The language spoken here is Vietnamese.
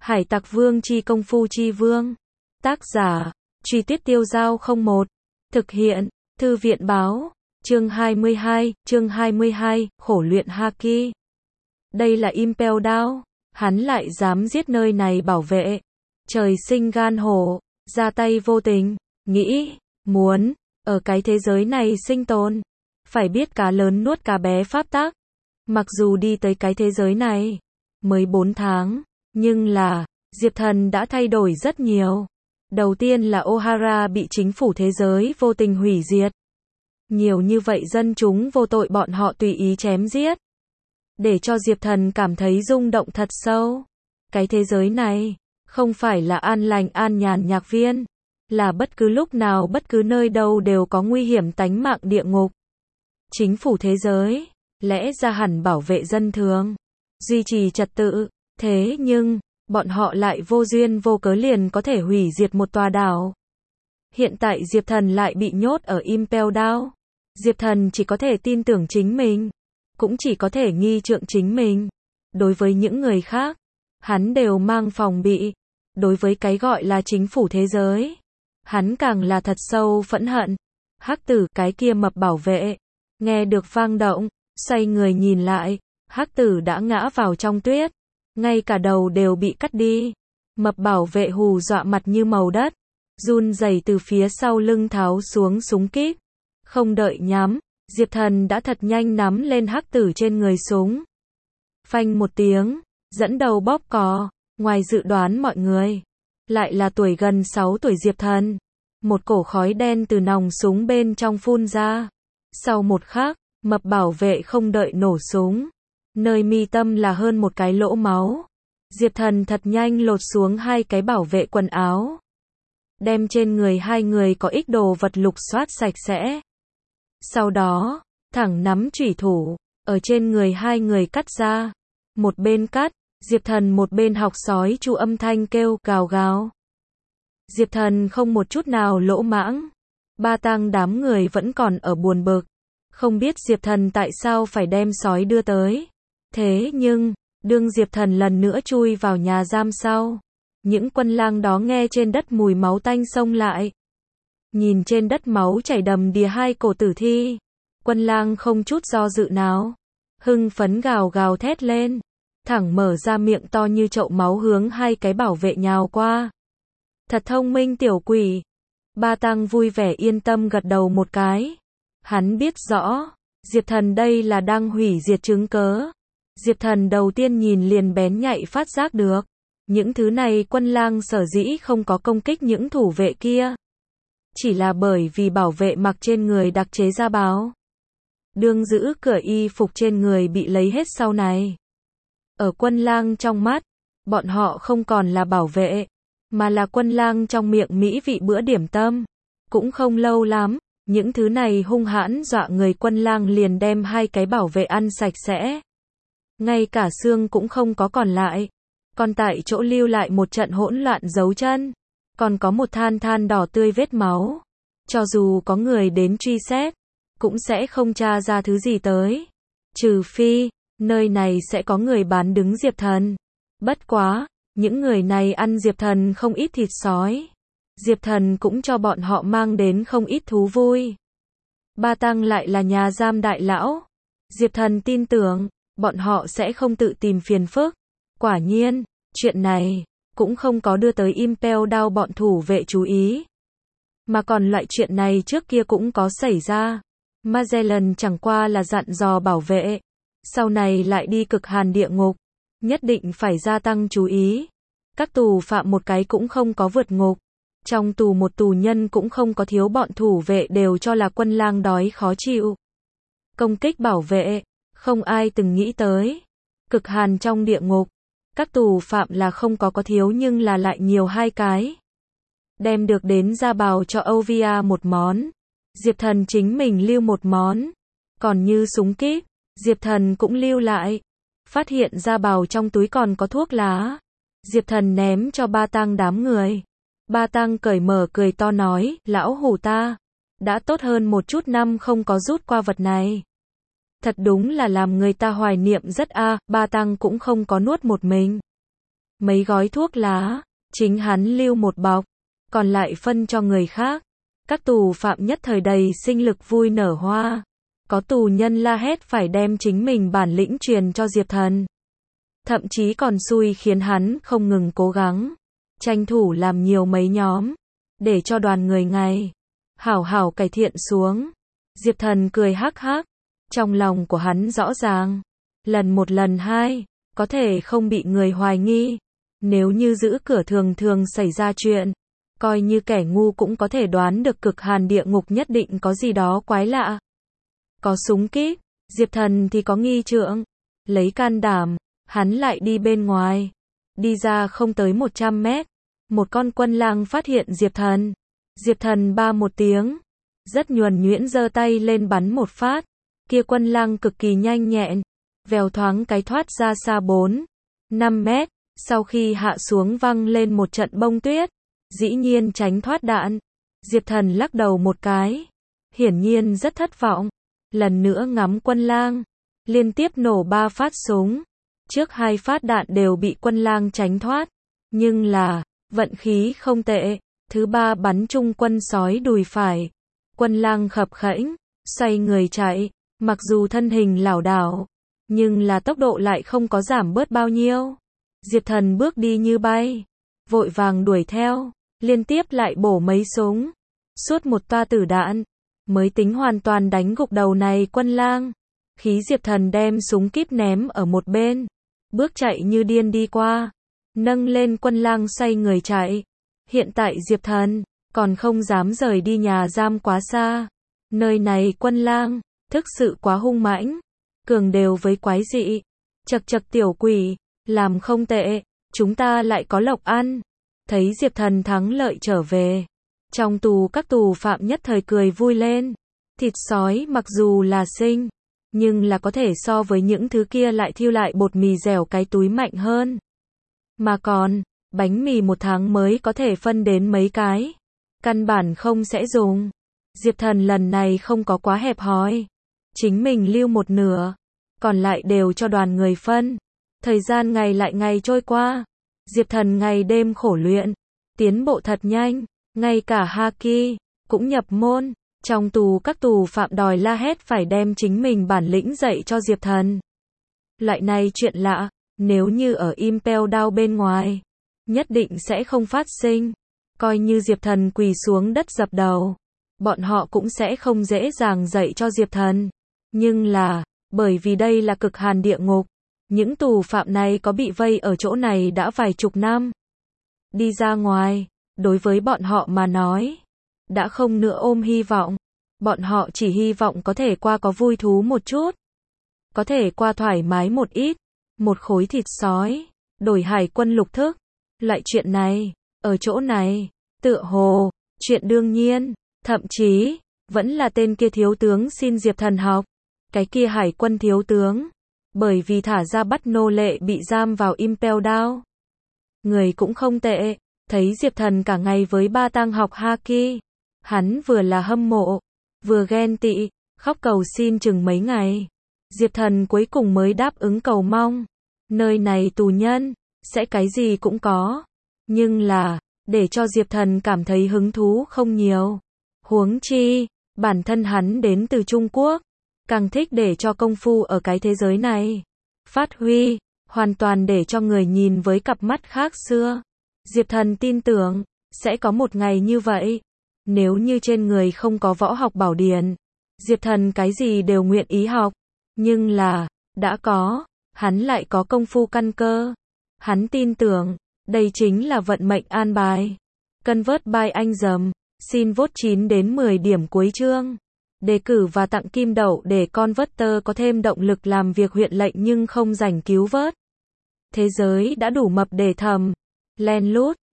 Hải Tặc Vương chi công phu chi vương. Tác giả, Truy Tuyết Tiêu Dao 01. Thực hiện, Thư viện báo. Chương 22, khổ luyện Haki. Đây là Impel Down, hắn lại dám giết nơi này bảo vệ. Trời sinh gan hổ, ra tay vô tình, nghĩ, muốn, ở cái thế giới này sinh tồn. Phải biết cá lớn nuốt cá bé pháp tắc. Mặc dù đi tới cái thế giới này, mới 4 tháng, nhưng là, Diệp Thần đã thay đổi rất nhiều. Đầu tiên là Ohara bị chính phủ thế giới vô tình hủy diệt. Nhiều như vậy dân chúng vô tội bọn họ tùy ý chém giết. Để cho Diệp Thần cảm thấy rung động thật sâu. Cái thế giới này, không phải là an lành an nhàn nhạc viên. Là bất cứ lúc nào bất cứ nơi đâu đều có nguy hiểm tánh mạng địa ngục. Chính phủ thế giới, lẽ ra hẳn bảo vệ dân thường, duy trì trật tự. Thế nhưng, bọn họ lại vô duyên vô cớ liền có thể hủy diệt một tòa đảo. Hiện tại Diệp Thần lại bị nhốt ở Impel Down. Diệp Thần chỉ có thể tin tưởng chính mình, cũng chỉ có thể nghi trượng chính mình. Đối với những người khác, hắn đều mang phòng bị. Đối với cái gọi là chính phủ thế giới, hắn càng là thật sâu phẫn hận. Hắc tử cái kia mập bảo vệ, nghe được vang động, xoay người nhìn lại, hắc tử đã ngã vào trong tuyết. Ngay cả đầu đều bị cắt đi. Mập bảo vệ hù dọa mặt như màu đất, run rẩy từ phía sau lưng tháo xuống súng kíp. Không đợi nhắm, Diệp Thần đã thật nhanh nắm lên hắc tử trên người súng. Phanh một tiếng, dẫn đầu bóp cò. Ngoài dự đoán mọi người, lại là tuổi gần 6 tuổi Diệp Thần. Một cổ khói đen từ nòng súng bên trong phun ra. Sau một khắc, mập bảo vệ không đợi nổ súng, nơi mi tâm là hơn một cái lỗ máu. Diệp Thần thật nhanh lột xuống hai cái bảo vệ quần áo, đem trên người hai người có ít đồ vật lục soát sạch sẽ. Sau đó, thẳng nắm chủy thủ, ở trên người hai người cắt ra. Một bên cắt, Diệp Thần một bên học sói chu âm thanh kêu gào gào. Diệp Thần không một chút nào lỗ mãng. Ba Tăng đám người vẫn còn ở buồn bực, không biết Diệp Thần tại sao phải đem sói đưa tới. Thế nhưng, đương Diệp Thần lần nữa chui vào nhà giam sau, những quân lang đó nghe trên đất mùi máu tanh xông lại. Nhìn trên đất máu chảy đầm đìa hai cổ tử thi, quân lang không chút do dự nào, hưng phấn gào gào thét lên, thẳng mở ra miệng to như chậu máu hướng hai cái bảo vệ nhào qua. Thật thông minh tiểu quỷ. Ba Tăng vui vẻ yên tâm gật đầu một cái. Hắn biết rõ, Diệp Thần đây là đang hủy diệt chứng cớ. Diệp Thần đầu tiên nhìn liền bén nhạy phát giác được. Những thứ này quân lang sở dĩ không có công kích những thủ vệ kia. Chỉ là bởi vì bảo vệ mặc trên người đặc chế da báo. Đương giữ cửa y phục trên người bị lấy hết sau này. Ở quân lang trong mắt, bọn họ không còn là bảo vệ, mà là quân lang trong miệng mỹ vị bữa điểm tâm. Cũng không lâu lắm, những thứ này hung hãn dọa người quân lang liền đem hai cái bảo vệ ăn sạch sẽ. Ngay cả xương cũng không có còn lại. Còn tại chỗ lưu lại một trận hỗn loạn dấu chân. Còn có một than đỏ tươi vết máu. Cho dù có người đến truy xét, cũng sẽ không tra ra thứ gì tới. Trừ phi, nơi này sẽ có người bán đứng Diệp Thần. Bất quá, những người này ăn Diệp Thần không ít thịt sói. Diệp Thần cũng cho bọn họ mang đến không ít thú vui. Ba Tăng lại là nhà giam đại lão. Diệp Thần tin tưởng, bọn họ sẽ không tự tìm phiền phức. Quả nhiên, chuyện này cũng không có đưa tới Impel Down bọn thủ vệ chú ý. Mà còn loại chuyện này trước kia cũng có xảy ra. Magellan chẳng qua là dặn dò bảo vệ, sau này lại đi cực hàn địa ngục, nhất định phải gia tăng chú ý. Các tù phạm một cái cũng không có vượt ngục. Trong tù một tù nhân cũng không có thiếu, bọn thủ vệ đều cho là quân lang đói khó chịu. Công kích bảo vệ, không ai từng nghĩ tới. Cực hàn trong địa ngục, các tù phạm là không có thiếu nhưng là lại nhiều hai cái. Đem được đến gia bào cho Ovia một món. Diệp Thần chính mình lưu một món. Còn như súng kíp, Diệp Thần cũng lưu lại. Phát hiện gia bào trong túi còn có thuốc lá. Diệp Thần ném cho Ba Tăng đám người. Ba Tăng cởi mở cười to nói, lão hủ ta, đã tốt hơn một chút năm không có rút qua vật này. Thật đúng là làm người ta hoài niệm rất a. Ba Tăng cũng không có nuốt một mình, mấy gói thuốc lá, chính hắn lưu một bọc, còn lại phân cho người khác. Các tù phạm nhất thời đầy sinh lực vui nở hoa. Có tù nhân la hét phải đem chính mình bản lĩnh truyền cho Diệp Thần. Thậm chí còn xui khiến hắn không ngừng cố gắng, tranh thủ làm nhiều mấy nhóm, để cho đoàn người ngày hảo hảo cải thiện xuống. Diệp Thần cười hắc hắc, trong lòng của hắn rõ ràng, lần một lần hai, có thể không bị người hoài nghi. Nếu như giữ cửa thường thường xảy ra chuyện, coi như kẻ ngu cũng có thể đoán được cực hàn địa ngục nhất định có gì đó quái lạ. Có súng kíp, Diệp Thần thì có nghi trượng. Lấy can đảm, hắn lại đi bên ngoài. Đi ra không tới 100 mét. Một con quân lang phát hiện Diệp Thần. Diệp Thần ba một tiếng. Rất nhuần nhuyễn giơ tay lên bắn một phát. Kia quân lang cực kỳ nhanh nhẹn. Vèo thoáng cái thoát ra xa 4-5 mét. Sau khi hạ xuống văng lên một trận bông tuyết. Dĩ nhiên tránh thoát đạn. Diệp Thần lắc đầu một cái. Hiển nhiên rất thất vọng. Lần nữa ngắm quân lang. Liên tiếp nổ 3 phát súng. Trước 2 phát đạn đều bị quân lang tránh thoát. Nhưng là, vận khí không tệ. Thứ 3 bắn trúng quân sói đùi phải. Quân lang khập khẽnh, xoay người chạy. Mặc dù thân hình lảo đảo, nhưng là tốc độ lại không có giảm bớt bao nhiêu. Diệp Thần bước đi như bay. Vội vàng đuổi theo. Liên tiếp lại bổ mấy súng. Suốt một toa tử đạn. Mới tính hoàn toàn đánh gục đầu này quân lang. Khí Diệp Thần đem súng kíp ném ở một bên. Bước chạy như điên đi qua. Nâng lên quân lang xoay người chạy. Hiện tại Diệp Thần còn không dám rời đi nhà giam quá xa. Nơi này quân lang thực sự quá hung mãnh. Cường đều với quái dị. Chậc chậc tiểu quỷ, làm không tệ. Chúng ta lại có lộc ăn. Thấy Diệp Thần thắng lợi trở về. Trong tù các tù phạm nhất thời cười vui lên. Thịt sói mặc dù là sinh, nhưng là có thể so với những thứ kia lại thiêu lại bột mì dẻo cái túi mạnh hơn. Mà còn, bánh mì một tháng mới có thể phân đến mấy cái. Căn bản không sẽ dùng. Diệp Thần lần này không có quá hẹp hòi. Chính mình lưu một nửa. Còn lại đều cho đoàn người phân. Thời gian ngày lại ngày trôi qua. Diệp Thần ngày đêm khổ luyện. Tiến bộ thật nhanh. Ngay cả Haki cũng nhập môn. Trong tù các tù phạm đòi la hét phải đem chính mình bản lĩnh dạy cho Diệp Thần. Loại này chuyện lạ, nếu như ở Impel Down bên ngoài, nhất định sẽ không phát sinh. Coi như Diệp Thần quỳ xuống đất dập đầu, bọn họ cũng sẽ không dễ dàng dạy cho Diệp Thần. Nhưng là, bởi vì đây là cực hàn địa ngục, những tù phạm này có bị vây ở chỗ này đã vài chục năm. Đi ra ngoài, đối với bọn họ mà nói, đã không nữa ôm hy vọng. Bọn họ chỉ hy vọng có thể qua có vui thú một chút. Có thể qua thoải mái một ít. Một khối thịt sói, đổi hải quân lục thức. Loại chuyện này, ở chỗ này, tựa hồ, chuyện đương nhiên. Thậm chí, vẫn là tên kia thiếu tướng xin Diệp Thần học. Cái kia hải quân thiếu tướng. Bởi vì thả ra bắt nô lệ bị giam vào Impel Down. Người cũng không tệ. Thấy Diệp Thần cả ngày với ba tang học Haki. Hắn vừa là hâm mộ, vừa ghen tị, khóc cầu xin chừng mấy ngày. Diệp Thần cuối cùng mới đáp ứng cầu mong. Nơi này tù nhân, sẽ cái gì cũng có. Nhưng là, để cho Diệp Thần cảm thấy hứng thú không nhiều. Huống chi, bản thân hắn đến từ Trung Quốc. Càng thích để cho công phu ở cái thế giới này phát huy, hoàn toàn để cho người nhìn với cặp mắt khác xưa. Diệp Thần tin tưởng, sẽ có một ngày như vậy. Nếu như trên người không có võ học bảo điển, Diệp Thần cái gì đều nguyện ý học. Nhưng là, đã có, hắn lại có công phu căn cơ. Hắn tin tưởng, đây chính là vận mệnh an bài. Convert by anh dầm, xin vote 9 đến 10 điểm cuối chương. Đề cử và tặng kim đậu để Converter có thêm động lực làm việc huyện lệnh nhưng không rảnh cứu vớt. Thế giới đã đủ mập để thầm. Len lút.